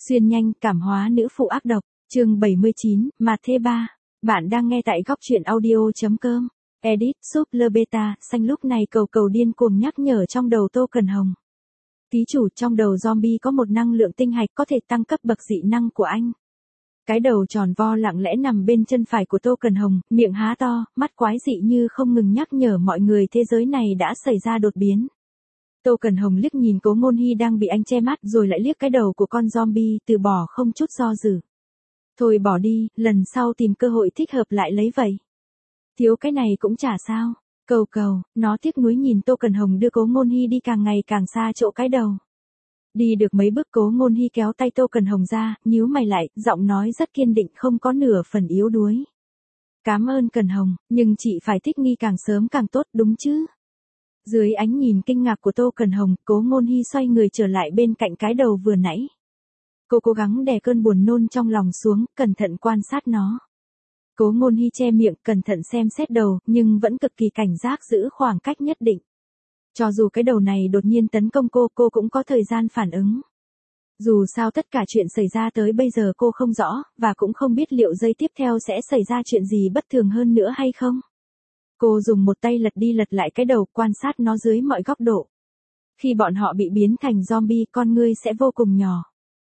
Xuyên nhanh, cảm hóa nữ phụ ác độc, chương 79, mà thê ba. Bạn đang nghe tại góc truyện audio.com. Edit, Super Beta, xanh lúc này cầu điên cuồng nhắc nhở trong đầu Tô Cần Hồng. Ký chủ, trong đầu zombie có một năng lượng tinh hạch có thể tăng cấp bậc dị năng của anh. Cái đầu tròn vo lặng lẽ nằm bên chân phải của Tô Cần Hồng, miệng há to, mắt quái dị như không ngừng nhắc nhở mọi người thế giới này đã xảy ra đột biến. Tô Cần Hồng liếc nhìn Cố Ngôn Hy đang bị anh che mắt rồi lại liếc cái đầu của con zombie, từ bỏ không chút do dự. Thôi bỏ đi, lần sau tìm cơ hội thích hợp lại lấy vậy. Thiếu cái này cũng chả sao. Cầu, nó tiếc nuối nhìn Tô Cần Hồng đưa Cố Ngôn Hy đi càng ngày càng xa chỗ cái đầu. Đi được mấy bước Cố Ngôn Hy kéo tay Tô Cần Hồng ra, nhíu mày lại, giọng nói rất kiên định không có nửa phần yếu đuối. Cảm ơn Cần Hồng, nhưng chị phải thích nghi càng sớm càng tốt đúng chứ? Dưới ánh nhìn kinh ngạc của Tô Cần Hồng, Cố Ngôn Hy xoay người trở lại bên cạnh cái đầu vừa nãy. Cô cố gắng đè cơn buồn nôn trong lòng xuống, cẩn thận quan sát nó. Cố Ngôn Hy che miệng, cẩn thận xem xét đầu, nhưng vẫn cực kỳ cảnh giác giữ khoảng cách nhất định. Cho dù cái đầu này đột nhiên tấn công cô cũng có thời gian phản ứng. Dù sao tất cả chuyện xảy ra tới bây giờ cô không rõ, và cũng không biết liệu giây tiếp theo sẽ xảy ra chuyện gì bất thường hơn nữa hay không. Cô dùng một tay lật đi lật lại cái đầu, quan sát nó dưới mọi góc độ. Khi bọn họ bị biến thành zombie, con ngươi sẽ vô cùng nhỏ.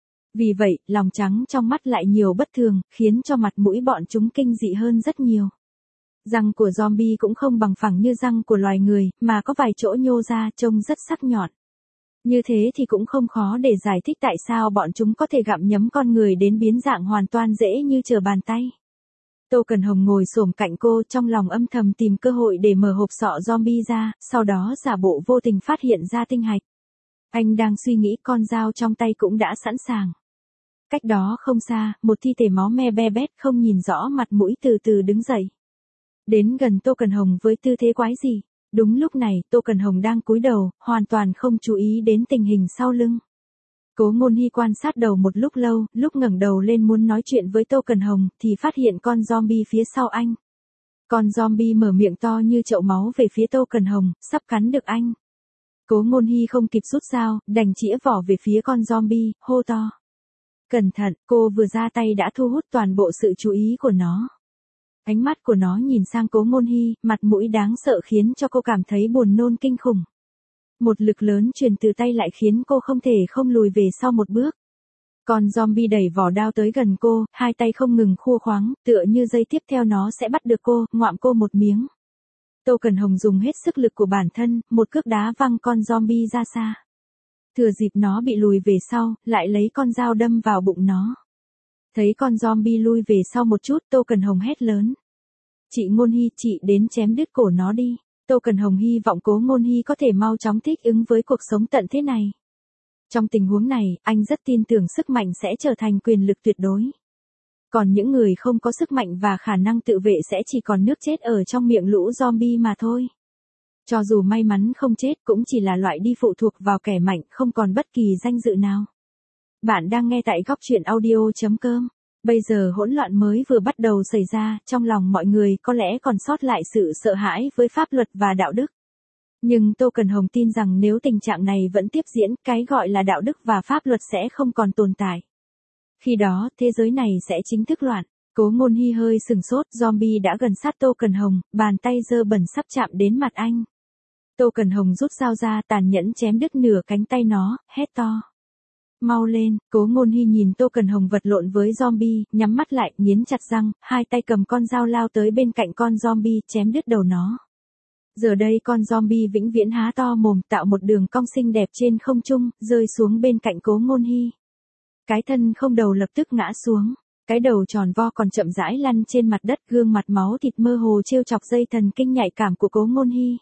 Vì vậy, lòng trắng trong mắt lại nhiều bất thường, khiến cho mặt mũi bọn chúng kinh dị hơn rất nhiều. Răng của zombie cũng không bằng phẳng như răng của loài người, mà có vài chỗ nhô ra, trông rất sắc nhọn. Như thế thì cũng không khó để giải thích tại sao bọn chúng có thể gặm nhấm con người đến biến dạng hoàn toàn dễ như trở bàn tay. Tô Cần Hồng ngồi xổm cạnh cô, trong lòng âm thầm tìm cơ hội để mở hộp sọ zombie ra, sau đó giả bộ vô tình phát hiện ra tinh hạch. Anh đang suy nghĩ, con dao trong tay cũng đã sẵn sàng. Cách đó không xa, một thi thể máu me be bét không nhìn rõ mặt mũi từ từ đứng dậy. Đến gần Tô Cần Hồng với tư thế quái gì. Đúng lúc này, Tô Cần Hồng đang cúi đầu, hoàn toàn không chú ý đến tình hình sau lưng. Cố Ngôn Hy quan sát đầu một lúc lâu, lúc ngẩng đầu lên muốn nói chuyện với Tô Cần Hồng, thì phát hiện con zombie phía sau anh. Con zombie mở miệng to như chậu máu về phía Tô Cần Hồng, sắp cắn được anh. Cố Ngôn Hy không kịp rút dao, đành chĩa vỏ về phía con zombie, hô to. Cẩn thận, cô vừa ra tay đã thu hút toàn bộ sự chú ý của nó. Ánh mắt của nó nhìn sang Cố Ngôn Hy, mặt mũi đáng sợ khiến cho cô cảm thấy buồn nôn kinh khủng. Một lực lớn truyền từ tay lại khiến cô không thể không lùi về sau một bước. Con zombie đẩy vỏ đao tới gần cô, hai tay không ngừng khua khoáng, tựa như giây tiếp theo nó sẽ bắt được cô, ngoạm cô một miếng. Tô Cần Hồng dùng hết sức lực của bản thân, một cước đá văng con zombie ra xa. Thừa dịp nó bị lùi về sau, lại lấy con dao đâm vào bụng nó. Thấy con zombie lui về sau một chút, Tô Cần Hồng hét lớn. Chị Ngôn Hy, chị đến chém đứt cổ nó đi. Tô Cần Hồng hy vọng Cố Ngôn Hy có thể mau chóng thích ứng với cuộc sống tận thế này. Trong tình huống này, anh rất tin tưởng sức mạnh sẽ trở thành quyền lực tuyệt đối. Còn những người không có sức mạnh và khả năng tự vệ sẽ chỉ còn nước chết ở trong miệng lũ zombie mà thôi. Cho dù may mắn không chết cũng chỉ là loại đi phụ thuộc vào kẻ mạnh, không còn bất kỳ danh dự nào. Bạn đang nghe tại góc truyện audio.com. Bây giờ hỗn loạn mới vừa bắt đầu xảy ra, trong lòng mọi người có lẽ còn sót lại sự sợ hãi với pháp luật và đạo đức. Nhưng Tô Cần Hồng tin rằng nếu tình trạng này vẫn tiếp diễn, cái gọi là đạo đức và pháp luật sẽ không còn tồn tại. Khi đó, thế giới này sẽ chính thức loạn. Cố Ngôn Hy hơi sừng sốt, zombie đã gần sát Tô Cần Hồng, bàn tay dơ bẩn sắp chạm đến mặt anh. Tô Cần Hồng rút dao ra, tàn nhẫn chém đứt nửa cánh tay nó, hét to. Mau lên, Cố Ngôn Hy nhìn Tô Cần Hồng vật lộn với zombie, nhắm mắt lại, nghiến chặt răng, hai tay cầm con dao lao tới bên cạnh con zombie, chém đứt đầu nó. Giờ đây con zombie vĩnh viễn há to mồm, tạo một đường cong xinh đẹp trên không trung, rơi xuống bên cạnh Cố Ngôn Hy. Cái thân không đầu lập tức ngã xuống, cái đầu tròn vo còn chậm rãi lăn trên mặt đất, gương mặt máu thịt mơ hồ trêu chọc dây thần kinh nhạy cảm của Cố Ngôn Hy.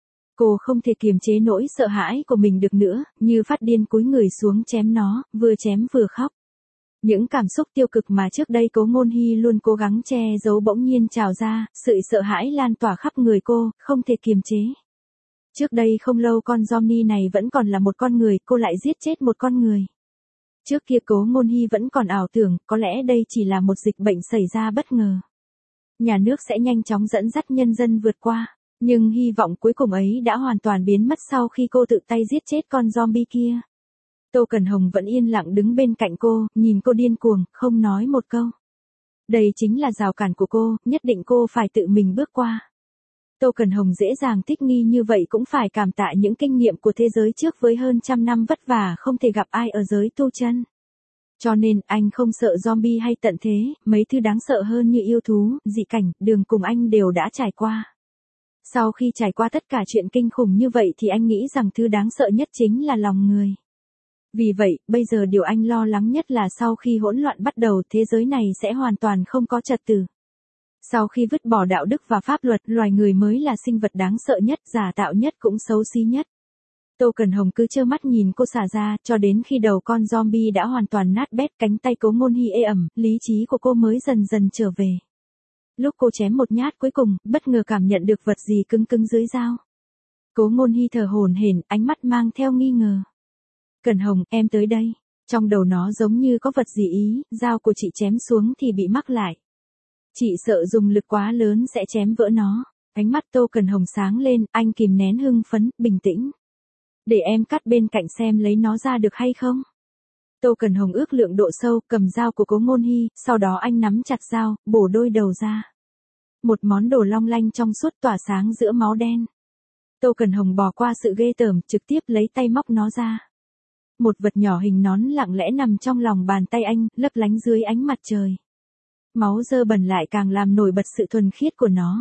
Cô không thể kiềm chế nỗi sợ hãi của mình được nữa, như phát điên cúi người xuống chém nó, vừa chém vừa khóc. Những cảm xúc tiêu cực mà trước đây Cố Ngôn Hy luôn cố gắng che giấu bỗng nhiên trào ra, sự sợ hãi lan tỏa khắp người cô, không thể kiềm chế. Trước đây không lâu con zombie này vẫn còn là một con người, cô lại giết chết một con người. Trước kia Cố Ngôn Hy vẫn còn ảo tưởng, có lẽ đây chỉ là một dịch bệnh xảy ra bất ngờ. Nhà nước sẽ nhanh chóng dẫn dắt nhân dân vượt qua. Nhưng hy vọng cuối cùng ấy đã hoàn toàn biến mất sau khi cô tự tay giết chết con zombie kia. Tô Cẩn Hồng vẫn yên lặng đứng bên cạnh cô, nhìn cô điên cuồng, không nói một câu. Đây chính là rào cản của cô, nhất định cô phải tự mình bước qua. Tô Cẩn Hồng dễ dàng thích nghi như vậy cũng phải cảm tạ những kinh nghiệm của thế giới trước với hơn trăm năm vất vả không thể gặp ai ở giới tu chân. Cho nên anh không sợ zombie hay tận thế, mấy thứ đáng sợ hơn như yêu thú, dị cảnh, đường cùng anh đều đã trải qua. Sau khi trải qua tất cả chuyện kinh khủng như vậy thì anh nghĩ rằng thứ đáng sợ nhất chính là lòng người. Vì vậy, bây giờ điều anh lo lắng nhất là sau khi hỗn loạn bắt đầu thế giới này sẽ hoàn toàn không có trật tự. Sau khi vứt bỏ đạo đức và pháp luật, loài người mới là sinh vật đáng sợ nhất, giả tạo nhất cũng xấu xí nhất. Tô Cẩn Hồng cứ trơ mắt nhìn cô xả ra, cho đến khi đầu con zombie đã hoàn toàn nát bét, cánh tay Cố Ngôn Hy ê ẩm, lý trí của cô mới dần dần trở về. Lúc cô chém một nhát cuối cùng, bất ngờ cảm nhận được vật gì cứng cứng dưới dao. Cố Ngôn Hy thở hổn hển, ánh mắt mang theo nghi ngờ. Cẩn Hồng, em tới đây. Trong đầu nó giống như có vật gì ý, dao của chị chém xuống thì bị mắc lại. Chị sợ dùng lực quá lớn sẽ chém vỡ nó. Ánh mắt Tô Cẩn Hồng sáng lên, anh kìm nén hưng phấn, bình tĩnh. Để em cắt bên cạnh xem lấy nó ra được hay không. Tô Cẩn Hồng ước lượng độ sâu, cầm dao của Cố Ngôn Hy, sau đó anh nắm chặt dao, bổ đôi đầu ra. Một món đồ long lanh trong suốt tỏa sáng giữa máu đen. Tô Cẩn Hồng bỏ qua sự ghê tởm, trực tiếp lấy tay móc nó ra. Một vật nhỏ hình nón lặng lẽ nằm trong lòng bàn tay anh, lấp lánh dưới ánh mặt trời. Máu dơ bẩn lại càng làm nổi bật sự thuần khiết của nó.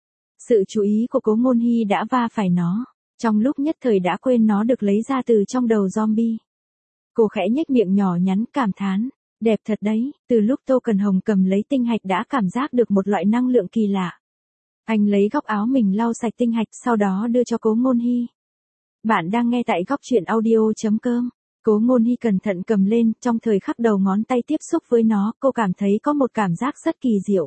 Sự chú ý của Cố Ngôn Hy đã va phải nó. Trong lúc nhất thời đã quên nó được lấy ra từ trong đầu zombie. Cô khẽ nhếch miệng nhỏ nhắn cảm thán. Đẹp thật đấy, từ lúc Tô Cẩn Hồng cầm lấy tinh hạch đã cảm giác được một loại năng lượng kỳ lạ. Anh lấy góc áo mình lau sạch tinh hạch sau đó đưa cho Cố Ngôn Hy. Bạn đang nghe tại góc truyện audio.com. Cố Ngôn Hy cẩn thận cầm lên, trong thời khắc đầu ngón tay tiếp xúc với nó, cô cảm thấy có một cảm giác rất kỳ diệu.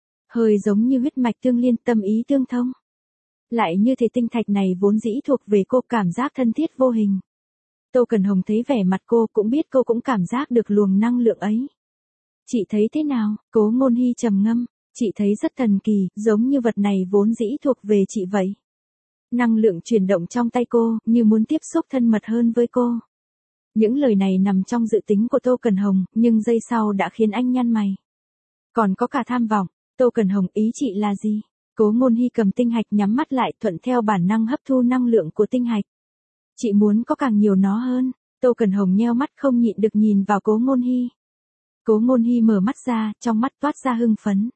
Hơi giống như huyết mạch tương liên, tâm ý tương thông. Lại như thể tinh thạch này vốn dĩ thuộc về cô, cảm giác thân thiết vô hình. Tô Cẩn Hồng thấy vẻ mặt cô cũng biết cô cũng cảm giác được luồng năng lượng ấy. Chị thấy thế nào? Cố Ngôn Hy trầm ngâm. Chị thấy rất thần kỳ, giống như vật này vốn dĩ thuộc về chị vậy. Năng lượng chuyển động trong tay cô, như muốn tiếp xúc thân mật hơn với cô. Những lời này nằm trong dự tính của Tô Cẩn Hồng, nhưng giây sau đã khiến anh nhăn mày. Còn có cả tham vọng. Tô Cẩn Hồng, ý chị là gì? Cố Ngôn Hy cầm tinh hạch nhắm mắt lại, thuận theo bản năng hấp thu năng lượng của tinh hạch. Chị muốn có càng nhiều nó hơn. Tô Cẩn Hồng nheo mắt không nhịn được nhìn vào Cố Ngôn Hy. Cố Ngôn Hy mở mắt ra, trong mắt toát ra hưng phấn.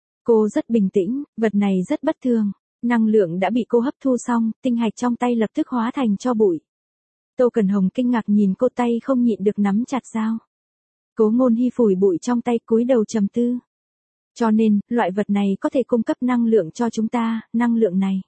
Cô rất bình tĩnh, vật này rất bất thường. Năng lượng đã bị cô hấp thu xong, tinh hạch trong tay lập tức hóa thành tro bụi. Tô Cẩn Hồng kinh ngạc nhìn cô, tay không nhịn được nắm chặt dao. Cố Ngôn Hy phủi bụi trong tay, cúi đầu trầm tư. Cho nên, loại vật này có thể cung cấp năng lượng cho chúng ta, năng lượng này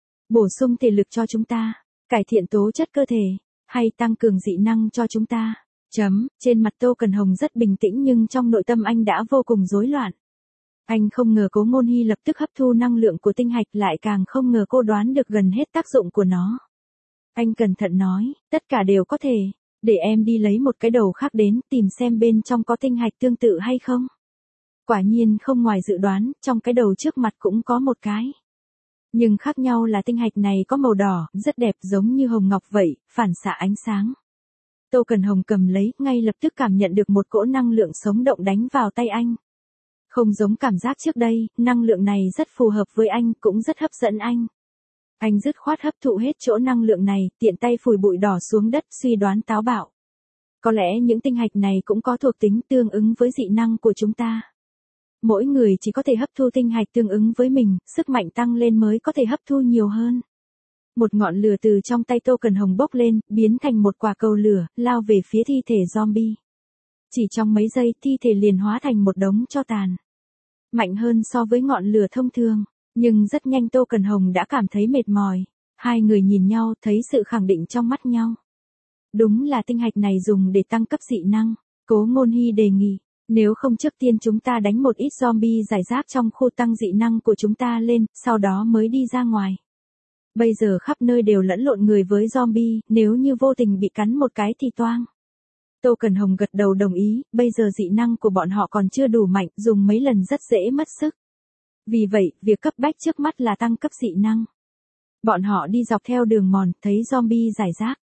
bổ sung thể lực cho chúng ta, cải thiện tố chất cơ thể, hay tăng cường dị năng cho chúng ta. Trên mặt Tô Cẩn Hồng rất bình tĩnh nhưng trong nội tâm anh đã vô cùng rối loạn. Anh không ngờ Cố Ngôn Hy lập tức hấp thu năng lượng của tinh hạch, lại càng không ngờ cô đoán được gần hết tác dụng của nó. Anh cẩn thận nói, tất cả đều có thể, để em đi lấy một cái đầu khác đến, tìm xem bên trong có tinh hạch tương tự hay không. Quả nhiên không ngoài dự đoán, trong cái đầu trước mặt cũng có một cái. Nhưng khác nhau là tinh hạch này có màu đỏ, rất đẹp giống như hồng ngọc vậy, phản xạ ánh sáng. Tô Cẩn Hồng cầm lấy, ngay lập tức cảm nhận được một cỗ năng lượng sống động đánh vào tay anh. Không giống cảm giác trước đây, năng lượng này rất phù hợp với anh, cũng rất hấp dẫn anh. Anh dứt khoát hấp thụ hết chỗ năng lượng này, tiện tay phủi bụi đỏ xuống đất, suy đoán táo bạo. Có lẽ những tinh hạch này cũng có thuộc tính tương ứng với dị năng của chúng ta. Mỗi người chỉ có thể hấp thu tinh hạch tương ứng với mình, sức mạnh tăng lên mới có thể hấp thu nhiều hơn. Một ngọn lửa từ trong tay Tô Cẩn Hồng bốc lên, biến thành một quả cầu lửa, lao về phía thi thể zombie. Chỉ trong mấy giây, thi thể liền hóa thành một đống tro tàn. Mạnh hơn so với ngọn lửa thông thường, nhưng rất nhanh Tô Cẩn Hồng đã cảm thấy mệt mỏi. Hai người nhìn nhau, thấy sự khẳng định trong mắt nhau. Đúng là tinh hạch này dùng để tăng cấp dị năng. Cố Ngôn Hy đề nghị, nếu không trước tiên chúng ta đánh một ít zombie rải rác trong khu tăng dị năng của chúng ta lên, sau đó mới đi ra ngoài. Bây giờ khắp nơi đều lẫn lộn người với zombie, nếu như vô tình bị cắn một cái thì toang. Tô Cẩn Hồng gật đầu đồng ý, bây giờ dị năng của bọn họ còn chưa đủ mạnh, dùng mấy lần rất dễ mất sức. Vì vậy, việc cấp bách trước mắt là tăng cấp dị năng. Bọn họ đi dọc theo đường mòn, thấy zombie rải rác.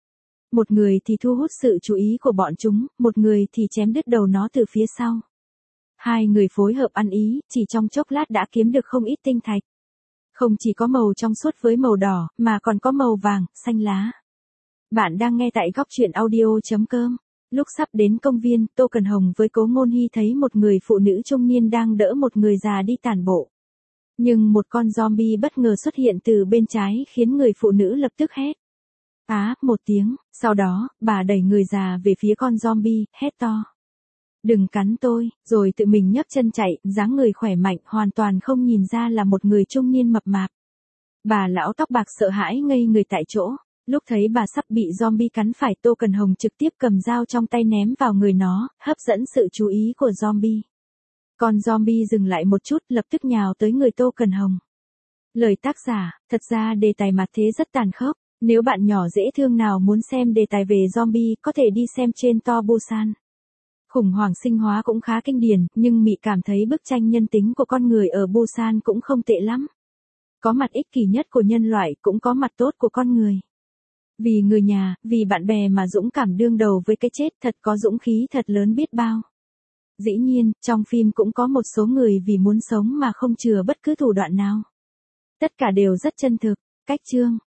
Một người thì thu hút sự chú ý của bọn chúng, một người thì chém đứt đầu nó từ phía sau. Hai người phối hợp ăn ý, chỉ trong chốc lát đã kiếm được không ít tinh thạch. Không chỉ có màu trong suốt với màu đỏ, mà còn có màu vàng, xanh lá. Bạn đang nghe tại góc truyện audio.com. Lúc sắp đến công viên, Tô Cần Hồng với Cố Ngôn Hy thấy một người phụ nữ trung niên đang đỡ một người già đi tản bộ. Nhưng một con zombie bất ngờ xuất hiện từ bên trái khiến người phụ nữ lập tức hét. Một tiếng, sau đó, bà đẩy người già về phía con zombie, hét to. Đừng cắn tôi, rồi tự mình nhấc chân chạy, dáng người khỏe mạnh, hoàn toàn không nhìn ra là một người trung niên mập mạp. Bà lão tóc bạc sợ hãi ngây người tại chỗ. Lúc thấy bà sắp bị zombie cắn phải, Tô Cần Hồng trực tiếp cầm dao trong tay ném vào người nó, hấp dẫn sự chú ý của zombie. Con zombie dừng lại một chút, lập tức nhào tới người Tô Cần Hồng. Lời tác giả, thật ra đề tài mặt thế rất tàn khốc. Nếu bạn nhỏ dễ thương nào muốn xem đề tài về zombie, có thể đi xem trên To Busan. Khủng hoảng sinh hóa cũng khá kinh điển, nhưng Mị cảm thấy bức tranh nhân tính của con người ở Busan cũng không tệ lắm. Có mặt ích kỷ nhất của nhân loại, cũng có mặt tốt của con người. Vì người nhà, vì bạn bè mà dũng cảm đương đầu với cái chết, thật có dũng khí thật lớn biết bao. Dĩ nhiên, trong phim cũng có một số người vì muốn sống mà không chừa bất cứ thủ đoạn nào. Tất cả đều rất chân thực. Cách chương.